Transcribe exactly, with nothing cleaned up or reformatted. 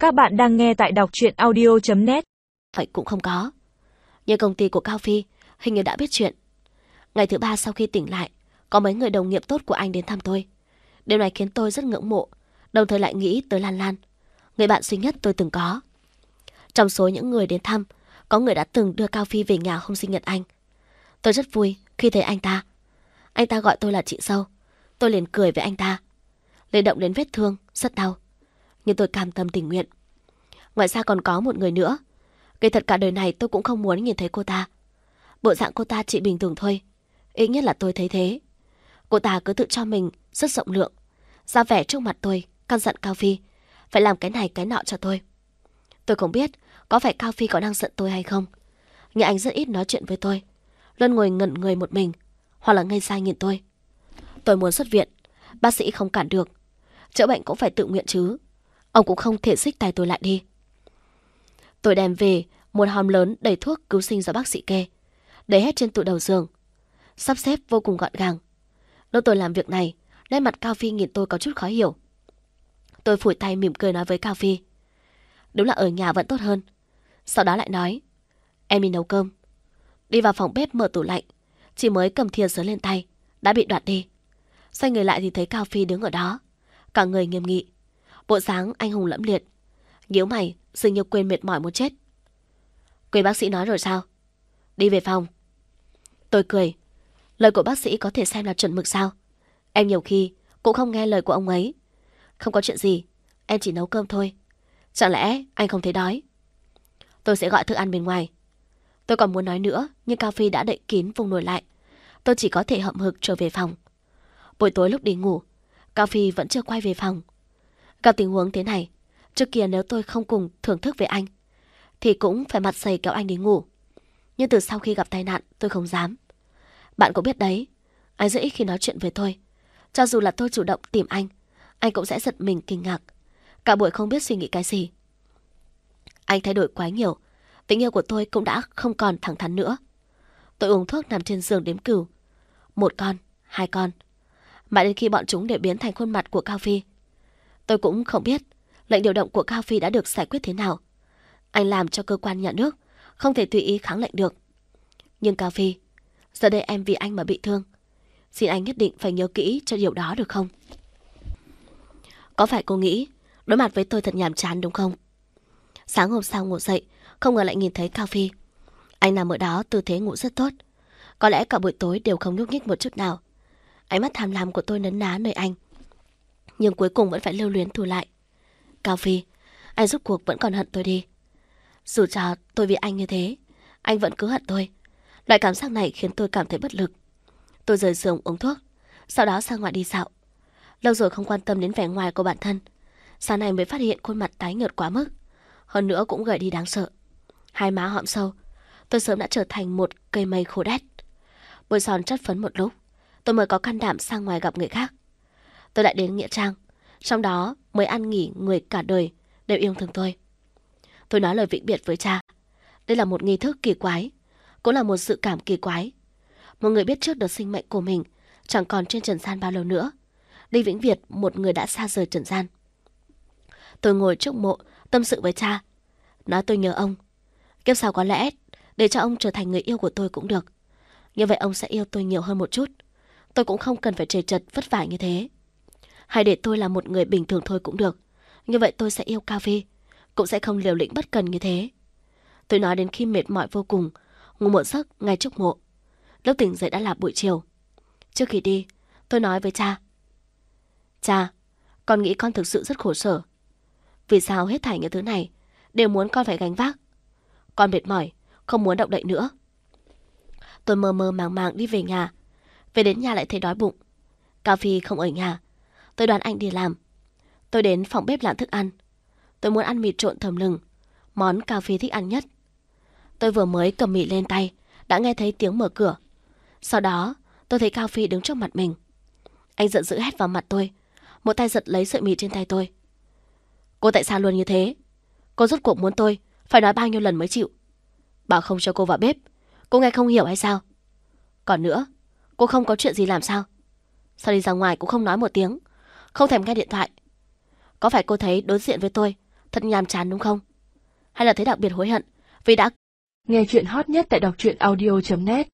Các bạn đang nghe tại đọc truyện audio chấm net. Vậy cũng không có. Nhưng công ty của Cao Phi hình như đã biết chuyện. Ngày thứ ba sau khi tỉnh lại, có mấy người đồng nghiệp tốt của anh đến thăm tôi. Điều này khiến tôi rất ngưỡng mộ, đồng thời lại nghĩ tới Lan Lan, người bạn duy nhất tôi từng có. Trong số những người đến thăm, có người đã từng đưa Cao Phi về nhà hôm sinh nhật anh. Tôi rất vui khi thấy anh ta. Anh ta gọi tôi là chị dâu. Tôi liền cười với anh ta. Liền động đến vết thương, rất đau. Nhưng tôi cam tâm tình nguyện. Ngoài ra còn có một người nữa. Kỳ thật cả đời này tôi cũng không muốn nhìn thấy cô ta. Bộ dạng cô ta chỉ bình thường thôi. Ít nhất là tôi thấy thế. Cô ta cứ tự cho mình rất rộng lượng, ra vẻ trước mặt tôi, căn dặn Cao Phi phải làm cái này cái nọ cho tôi. Tôi không biết có phải Cao Phi có đang giận tôi hay không, nhưng anh rất ít nói chuyện với tôi, luôn ngồi ngẩn người một mình, hoặc là ngây ra nhìn tôi. Tôi muốn xuất viện, bác sĩ không cản được. Chữa bệnh cũng phải tự nguyện chứ. Ông cũng không thể xích tay tôi lại đi. Tôi đem về một hòm lớn đầy thuốc cứu sinh do bác sĩ kê, để hết trên tủ đầu giường, sắp xếp vô cùng gọn gàng. Lúc tôi làm việc này, nét mặt Cao Phi nhìn tôi có chút khó hiểu. Tôi phủi tay mỉm cười nói với Cao Phi, đúng là ở nhà vẫn tốt hơn. Sau đó lại nói, em đi nấu cơm. Đi vào phòng bếp mở tủ lạnh, chỉ mới cầm thìa sới lên tay đã bị đoạt đi. Xoay người lại thì thấy Cao Phi đứng ở đó, cả người nghiêm nghị, bộ dáng anh hùng lẫm liệt. Nhíu mày, dường như quên mệt mỏi muốn chết. Quên bác sĩ nói rồi sao? Đi về phòng. Tôi cười, lời của bác sĩ có thể xem là chuẩn mực sao? Em nhiều khi cũng không nghe lời của ông ấy. Không có chuyện gì, em chỉ nấu cơm thôi. Chẳng lẽ anh không thấy đói? Tôi sẽ gọi thức ăn bên ngoài. Tôi còn muốn nói nữa, nhưng Cao Phi đã đậy kín vùng nồi lại. Tôi chỉ có thể hậm hực trở về phòng. Buổi tối lúc đi ngủ, Cao Phi vẫn chưa quay về phòng. Gặp tình huống thế này, trước kia nếu tôi không cùng thưởng thức với anh, thì cũng phải mặt dày kéo anh đi ngủ. Nhưng từ sau khi gặp tai nạn, tôi không dám. Bạn cũng biết đấy, anh rất ít khi nói chuyện với tôi. Cho dù là tôi chủ động tìm anh, anh cũng sẽ giật mình kinh ngạc, cả buổi không biết suy nghĩ cái gì. Anh thay đổi quá nhiều, tình yêu của tôi cũng đã không còn thẳng thắn nữa. Tôi uống thuốc nằm trên giường đếm cừu. Một con, hai con, mãi đến khi bọn chúng đều biến thành khuôn mặt của Cao Phi. Tôi cũng không biết lệnh điều động của Cao Phi đã được giải quyết thế nào. Anh làm cho cơ quan nhà nước không thể tùy ý kháng lệnh được. Nhưng Cao Phi, giờ đây em vì anh mà bị thương. Xin anh nhất định phải nhớ kỹ cho điều đó được không? Có phải cô nghĩ đối mặt với tôi thật nhàm chán đúng không? Sáng hôm sau ngủ dậy, không ngờ lại nhìn thấy Cao Phi. Anh nằm ở đó tư thế ngủ rất tốt. Có lẽ cả buổi tối đều không nhúc nhích một chút nào. Ánh mắt tham lam của tôi nấn ná nơi anh, nhưng cuối cùng vẫn phải lưu luyến thu lại. Cao Phi, anh rốt cuộc vẫn còn hận tôi đi. Dù cho tôi vì anh như thế, anh vẫn cứ hận tôi. Loại cảm giác này khiến tôi cảm thấy bất lực. Tôi rời giường uống thuốc, sau đó ra ngoài đi dạo. Lâu rồi không quan tâm đến vẻ ngoài của bản thân, sáng nay mới phát hiện khuôn mặt tái nhợt quá mức, hơn nữa cũng gầy đi đáng sợ. Hai má hõm sâu, tôi sớm đã trở thành một cây mây khô đét. Bôi son chất phấn một lúc, tôi mới có can đảm sang ngoài gặp người khác. Tôi lại đến nghĩa trang, trong đó mới ăn nghỉ người cả đời đều yêu thương tôi. Tôi nói lời vĩnh biệt với cha. Đây là một nghi thức kỳ quái, cũng là một sự cảm kỳ quái. Một người biết trước được sinh mệnh của mình chẳng còn trên trần gian bao lâu nữa, đi vĩnh biệt một người đã xa rời trần gian. Tôi ngồi trước mộ tâm sự với cha, nói tôi nhớ ông. Kiếp sau có lẽ để cho ông trở thành người yêu của tôi cũng được. Như vậy ông sẽ yêu tôi nhiều hơn một chút. Tôi cũng không cần phải trầy trật vất vả như thế. Hay để tôi là một người bình thường thôi cũng được. Như vậy tôi sẽ yêu Cao Phi, cũng sẽ không liều lĩnh bất cần như thế. Tôi nói đến khi mệt mỏi vô cùng, ngủ một giấc ngay trước mộ. Lúc tỉnh dậy đã là buổi chiều. Trước khi đi, tôi nói với cha, cha, con nghĩ con thực sự rất khổ sở. Vì sao hết thảy những thứ này đều muốn con phải gánh vác? Con mệt mỏi, không muốn động đậy nữa. Tôi mơ mơ màng màng đi về nhà. Về đến nhà lại thấy đói bụng. Cao Phi không ở nhà, tôi đoán anh đi làm. Tôi đến phòng bếp làm thức ăn. Tôi muốn ăn mì trộn thơm lừng, món Cao Phi thích ăn nhất. Tôi vừa mới cầm mì lên tay, đã nghe thấy tiếng mở cửa. Sau đó, tôi thấy Cao Phi đứng trước mặt mình. Anh giận dữ hét vào mặt tôi, một tay giật lấy sợi mì trên tay tôi. Cô tại sao luôn như thế? Cô rốt cuộc muốn tôi phải nói bao nhiêu lần mới chịu? Bảo không cho cô vào bếp, cô nghe không hiểu hay sao? Còn nữa, cô không có chuyện gì làm sao? Sao đi ra ngoài cũng không nói một tiếng, không thèm nghe điện thoại? Có phải cô thấy đối diện với tôi Thật nhàm chán đúng không? Hay là thấy đặc biệt hối hận vì đã... Nghe chuyện hot nhất tại đọc truyện audio chấm net